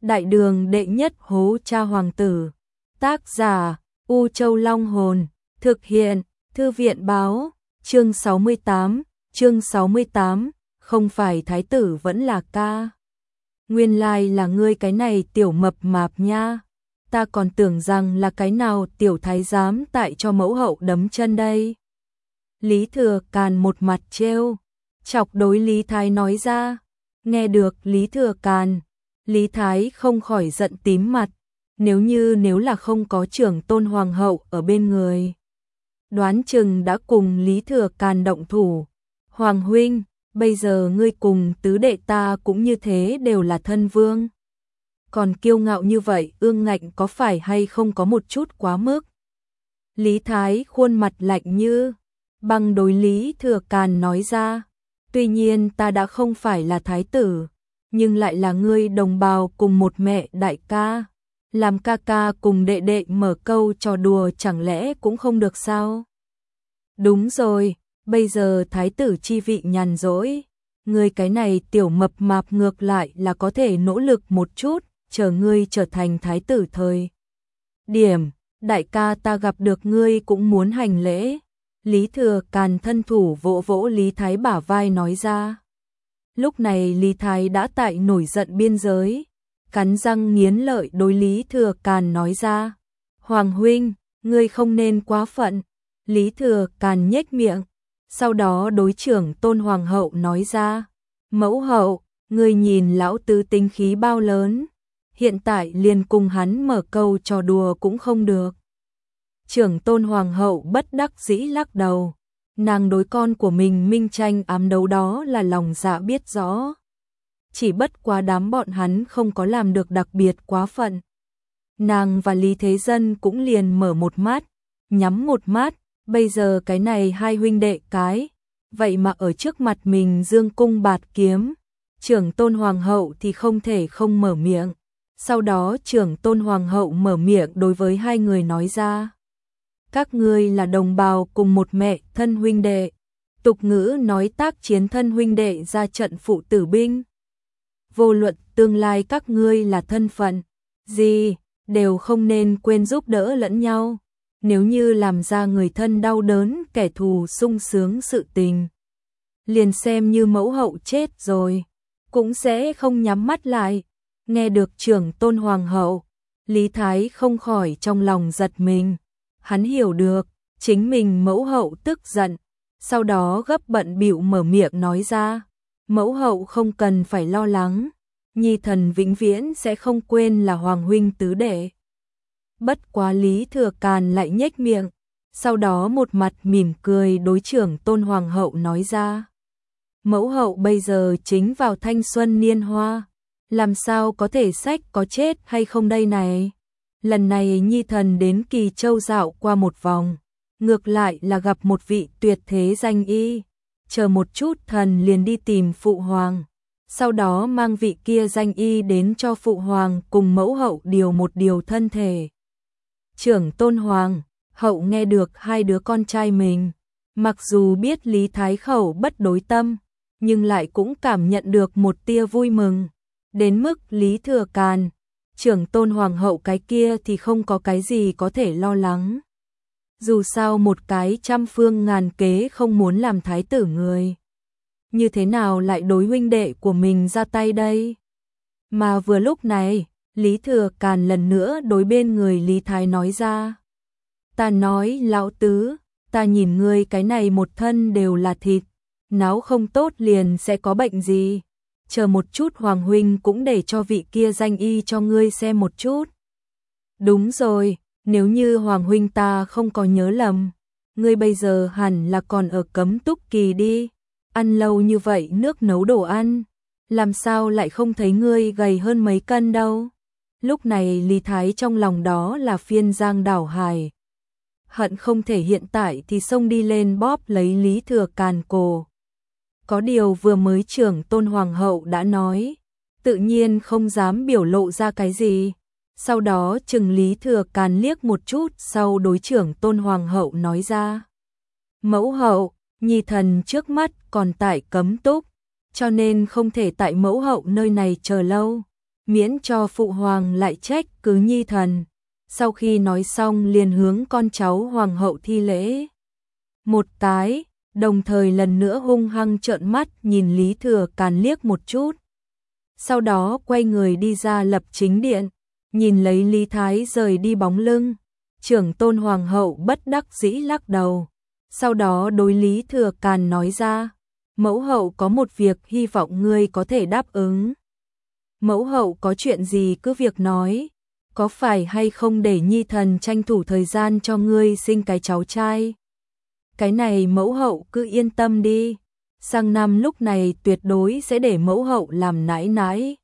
Đại đường đệ nhất hố cha hoàng tử. Tác giả U Châu Long Hồn. Thực hiện Thư viện Báo. Chương 68, không phải thái tử vẫn là ca. Nguyên lai là ngươi cái này tiểu mập mạp nha. Ta còn tưởng rằng là cái nào tiểu thái giám tại cho mẫu hậu đấm chân đây. Lý Thừa Càn một mặt trêu chọc đối Lý Thái nói ra. Nghe được Lý Thừa Càn, Lý Thái không khỏi giận tím mặt. Nếu là không có trưởng tôn hoàng hậu ở bên người, đoán chừng đã cùng Lý Thừa Càn động thủ. Hoàng huynh, bây giờ ngươi cùng tứ đệ ta cũng như thế đều là thân vương. Còn kiêu ngạo như vậy, ương ngạnh có phải hay không có một chút quá mức? Lý Thái khuôn mặt lạnh như băng đối Lý Thừa Càn nói ra. Tuy nhiên ta đã không phải là thái tử, nhưng lại là ngươi đồng bào cùng một mẹ đại ca. Làm ca ca cùng đệ đệ mở câu trò đùa chẳng lẽ cũng không được sao? Đúng rồi, bây giờ thái tử chi vị nhàn rỗi. Ngươi cái này tiểu mập mạp ngược lại là có thể nỗ lực một chút, chờ ngươi trở thành thái tử thời điểm, đại ca ta gặp được ngươi cũng muốn hành lễ. Lý Thừa Càn thân thủ vỗ vỗ Lý Thái bả vai nói ra. Lúc này Lý Thái đã tại nổi giận biên giới, cắn răng nghiến lợi đối Lý Thừa Càn nói ra. Hoàng huynh, ngươi không nên quá phận. Lý Thừa Càn nhếch miệng, sau đó đối trưởng tôn hoàng hậu nói ra. Mẫu hậu, ngươi nhìn lão tứ tính khí bao lớn, hiện tại liền cùng hắn mở câu trò đùa cũng không được. Trưởng tôn hoàng hậu bất đắc dĩ lắc đầu, nàng đối con của mình minh tranh ám đấu đó là lòng dạ biết rõ. Chỉ bất quá đám bọn hắn không có làm được đặc biệt quá phận. Nàng và Lý Thế Dân cũng liền mở một mắt, nhắm một mắt, bây giờ cái này hai huynh đệ cái, vậy mà ở trước mặt mình dương cung bạt kiếm. Trưởng tôn hoàng hậu thì không thể không mở miệng. Sau đó trưởng tôn hoàng hậu mở miệng đối với hai người nói ra. Các ngươi là đồng bào cùng một mẹ thân huynh đệ. Tục ngữ nói tác chiến thân huynh đệ ra trận phụ tử binh. Vô luận tương lai các ngươi là thân phận gì, đều không nên quên giúp đỡ lẫn nhau. Nếu như làm ra người thân đau đớn, kẻ thù sung sướng sự tình, liền xem như mẫu hậu chết rồi, cũng sẽ không nhắm mắt lại. Nghe được trưởng tôn hoàng hậu, Lý Thái không khỏi trong lòng giật mình. Hắn hiểu được, chính mình mẫu hậu tức giận, sau đó gấp bận bịu mở miệng nói ra. Mẫu hậu không cần phải lo lắng, nhi thần vĩnh viễn sẽ không quên là hoàng huynh tứ đệ. Bất quá Lý Thừa Càn lại nhếch miệng, sau đó một mặt mỉm cười đối trưởng tôn hoàng hậu nói ra. Mẫu hậu bây giờ chính vào thanh xuân niên hoa, làm sao có thể sách có chết hay không đây này. Lần này nhi thần đến Kỳ Châu dạo qua một vòng, ngược lại là gặp một vị tuyệt thế danh y. Chờ một chút thần liền đi tìm phụ hoàng, sau đó mang vị kia danh y đến cho phụ hoàng cùng mẫu hậu điều một điều thân thể. Trưởng tôn hoàng hậu nghe được hai đứa con trai mình, mặc dù biết Lý Thái khẩu bất đối tâm, nhưng lại cũng cảm nhận được một tia vui mừng. Đến mức Lý Thừa Càn, trưởng tôn hoàng hậu cái kia thì không có cái gì có thể lo lắng. Dù sao một cái trăm phương ngàn kế không muốn làm thái tử người, như thế nào lại đối huynh đệ của mình ra tay đây? Mà vừa lúc này, Lý Thừa Càn lần nữa đối bên người Lý Thái nói ra. Ta nói lão tứ, ta nhìn ngươi cái này một thân đều là thịt, náo không tốt liền sẽ có bệnh gì. Chờ một chút hoàng huynh cũng để cho vị kia danh y cho ngươi xem một chút. Đúng rồi, nếu như hoàng huynh ta không có nhớ lầm, ngươi bây giờ hẳn là còn ở Cấm Túc Kỳ đi. Ăn lâu như vậy nước nấu đồ ăn, làm sao lại không thấy ngươi gầy hơn mấy cân đâu. Lúc này Lý Thái trong lòng đó là phiên giang đảo hải, hận không thể hiện tại thì xông đi lên bóp lấy Lý Thừa Càn cổ. Có điều vừa mới trưởng tôn hoàng hậu đã nói, tự nhiên không dám biểu lộ ra cái gì. Sau đó chừng Lý Thừa Càn liếc một chút, sau đối trưởng tôn hoàng hậu nói ra. Mẫu hậu, nhi thần trước mắt còn tại Cấm Túc, cho nên không thể tại mẫu hậu nơi này chờ lâu. miễn cho phụ hoàng lại trách cứ nhi thần. Sau khi nói xong liền hướng con cháu hoàng hậu thi lễ một cái, đồng thời lần nữa hung hăng trợn mắt nhìn Lý Thừa Càn liếc một chút. Sau đó quay người đi ra lập chính điện, nhìn lấy Lý Thái rời đi bóng lưng, trưởng tôn hoàng hậu bất đắc dĩ lắc đầu. Sau đó đối Lý Thừa Càn nói ra, mẫu hậu có một việc hy vọng ngươi có thể đáp ứng. Mẫu hậu có chuyện gì cứ việc nói, có phải hay không để nhi thần tranh thủ thời gian cho ngươi sinh cái cháu trai? Cái này mẫu hậu cứ yên tâm đi, sang năm lúc này tuyệt đối sẽ để mẫu hậu làm nãi nãi.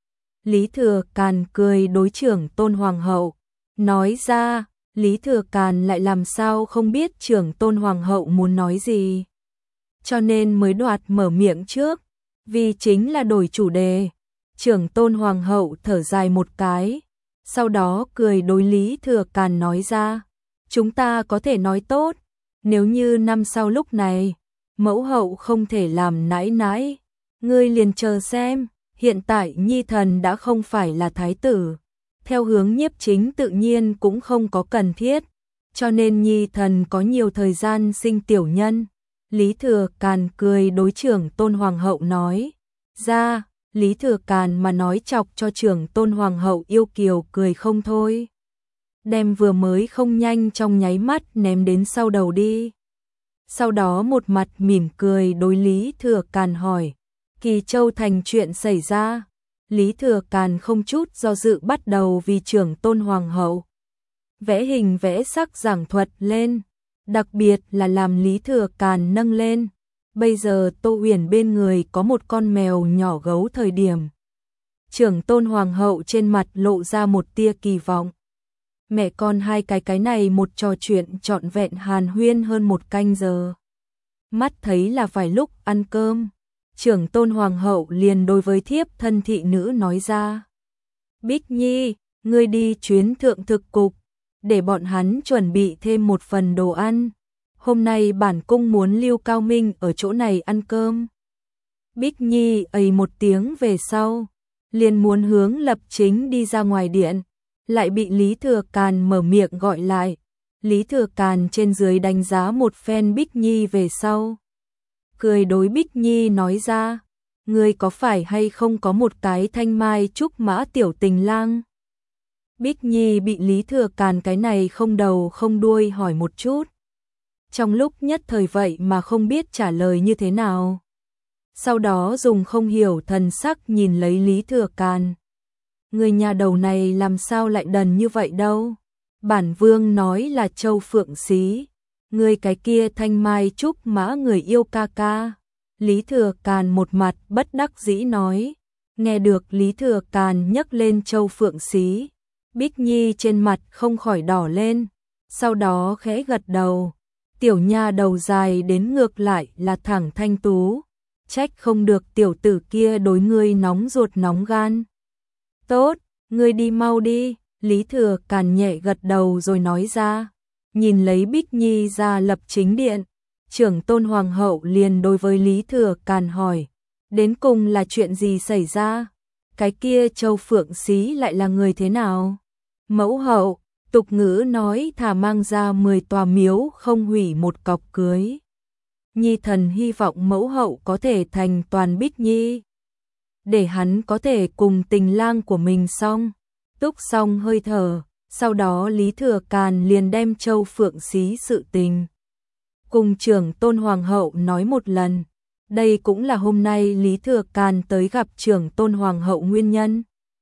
Lý Thừa Càn cười đối trưởng tôn hoàng hậu, nói ra, Lý Thừa Càn lại làm sao không biết trưởng tôn hoàng hậu muốn nói gì. Cho nên mới đoạt mở miệng trước, vì chính là đổi chủ đề. Trưởng tôn hoàng hậu thở dài một cái, sau đó cười đối Lý Thừa Càn nói ra, chúng ta có thể nói tốt, nếu như năm sau lúc này, mẫu hậu không thể làm nãi nãi, ngươi liền chờ xem, hiện tại nhi thần đã không phải là thái tử, theo hướng nhiếp chính tự nhiên cũng không có cần thiết, cho nên nhi thần có nhiều thời gian sinh tiểu nhân. Lý Thừa Càn cười đối trưởng tôn hoàng hậu nói ra, Lý Thừa Càn mà nói chọc cho trưởng tôn hoàng hậu yêu kiều cười không thôi. Đem vừa mới không nhanh trong nháy mắt ném đến sau đầu đi. Sau đó một mặt mỉm cười đối Lý Thừa Càn hỏi, Kỳ Châu thành chuyện xảy ra. Lý Thừa Càn không chút do dự bắt đầu vì trưởng tôn hoàng hậu vẽ hình vẽ sắc giảng thuật lên, đặc biệt là làm Lý Thừa Càn nâng lên. Bây giờ Tô Huyền bên người có một con mèo nhỏ gấu thời điểm. Trưởng tôn hoàng hậu trên mặt lộ ra một tia kỳ vọng. Mẹ con hai cái này một trò chuyện trọn vẹn hàn huyên hơn một canh giờ. Mắt thấy là phải lúc ăn cơm. Trưởng tôn hoàng hậu liền đối với thiếp thân thị nữ nói ra. Bích Nhi, ngươi đi chuyến thượng thực cục, để bọn hắn chuẩn bị thêm một phần đồ ăn. Hôm nay bản cung muốn Lưu Cao Minh ở chỗ này ăn cơm. Bích Nhi ầy một tiếng về sau, liền muốn hướng lập chính đi ra ngoài điện, lại bị Lý Thừa Càn mở miệng gọi lại. Lý Thừa Càn trên dưới đánh giá một phen Bích Nhi về sau. Cười đối Bích Nhi nói ra, ngươi có phải hay không có một cái thanh mai trúc mã tiểu tình lang? Bích Nhi bị Lý Thừa Càn cái này không đầu không đuôi hỏi một chút. Trong lúc nhất thời vậy mà không biết trả lời như thế nào. Sau đó dùng không hiểu thần sắc nhìn lấy Lý Thừa Càn. Người nhà đầu này làm sao lại đần như vậy đâu. Bản vương nói là Châu Phượng Xí. Người cái kia thanh mai trúc mã người yêu ca ca. Lý Thừa Càn một mặt bất đắc dĩ nói. Nghe được Lý Thừa Càn nhắc lên Châu Phượng Xí, Bích Nhi trên mặt không khỏi đỏ lên. Sau đó khẽ gật đầu. Tiểu nha đầu dài đến ngược lại là thẳng thanh tú. Trách không được tiểu tử kia đối ngươi nóng ruột nóng gan. Tốt, ngươi đi mau đi. Lý Thừa Càn nhẹ gật đầu rồi nói ra. Nhìn lấy Bích Nhi ra lập chính điện, trưởng tôn hoàng hậu liền đối với Lý Thừa Càn hỏi. Đến cùng là chuyện gì xảy ra? Cái kia Châu Phượng Xí lại là người thế nào? Mẫu hậu, tục ngữ nói thà mang ra 10 tòa miếu không hủy một cọc cưới. Nhi thần hy vọng mẫu hậu có thể thành toàn Bích Nhi, để hắn có thể cùng tình lang của mình xong. Túc xong hơi thở, sau đó Lý Thừa Càn liền đem Châu Phượng Xí sự tình cùng trưởng tôn hoàng hậu nói một lần. Đây cũng là hôm nay Lý Thừa Càn tới gặp trưởng tôn hoàng hậu nguyên nhân.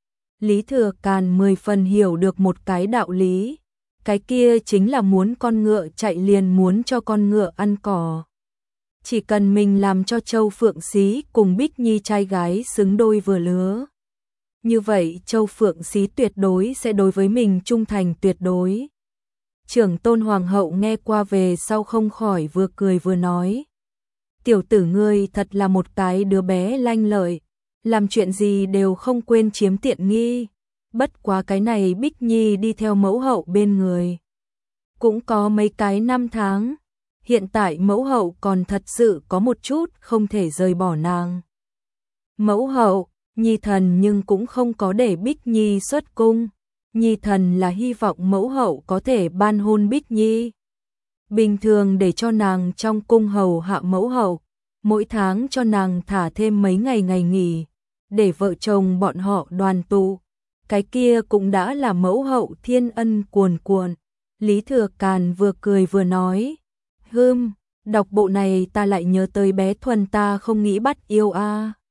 Lý Thừa Càn 10 phần hiểu được một cái đạo lý, cái kia chính là muốn con ngựa chạy liền muốn cho con ngựa ăn cỏ. Chỉ cần mình làm cho Châu Phượng Xí cùng Bích Nhi trai gái xứng đôi vừa lứa, như vậy Châu Phượng Xí tuyệt đối sẽ đối với mình trung thành tuyệt đối. Trưởng tôn hoàng hậu nghe qua về sau không khỏi vừa cười vừa nói. Tiểu tử ngươi thật là một cái đứa bé lanh lợi, làm chuyện gì đều không quên chiếm tiện nghi. Bất quá cái này Bích Nhi đi theo mẫu hậu bên người cũng có mấy cái năm tháng. Hiện tại mẫu hậu còn thật sự có một chút không thể rời bỏ nàng. Mẫu hậu, Nhi thần nhưng cũng không có để Bích Nhi xuất cung. Nhi thần là hy vọng mẫu hậu có thể ban hôn Bích Nhi. Bình thường để cho nàng trong cung hầu hạ mẫu hậu, mỗi tháng cho nàng thả thêm mấy ngày ngày nghỉ, để vợ chồng bọn họ đoàn tụ. Cái kia cũng đã là mẫu hậu thiên ân cuồn cuộn. Lý Thừa Càn vừa cười vừa nói, đọc bộ này ta lại nhớ tới bé Thuần ta không nghĩ bắt yêu a.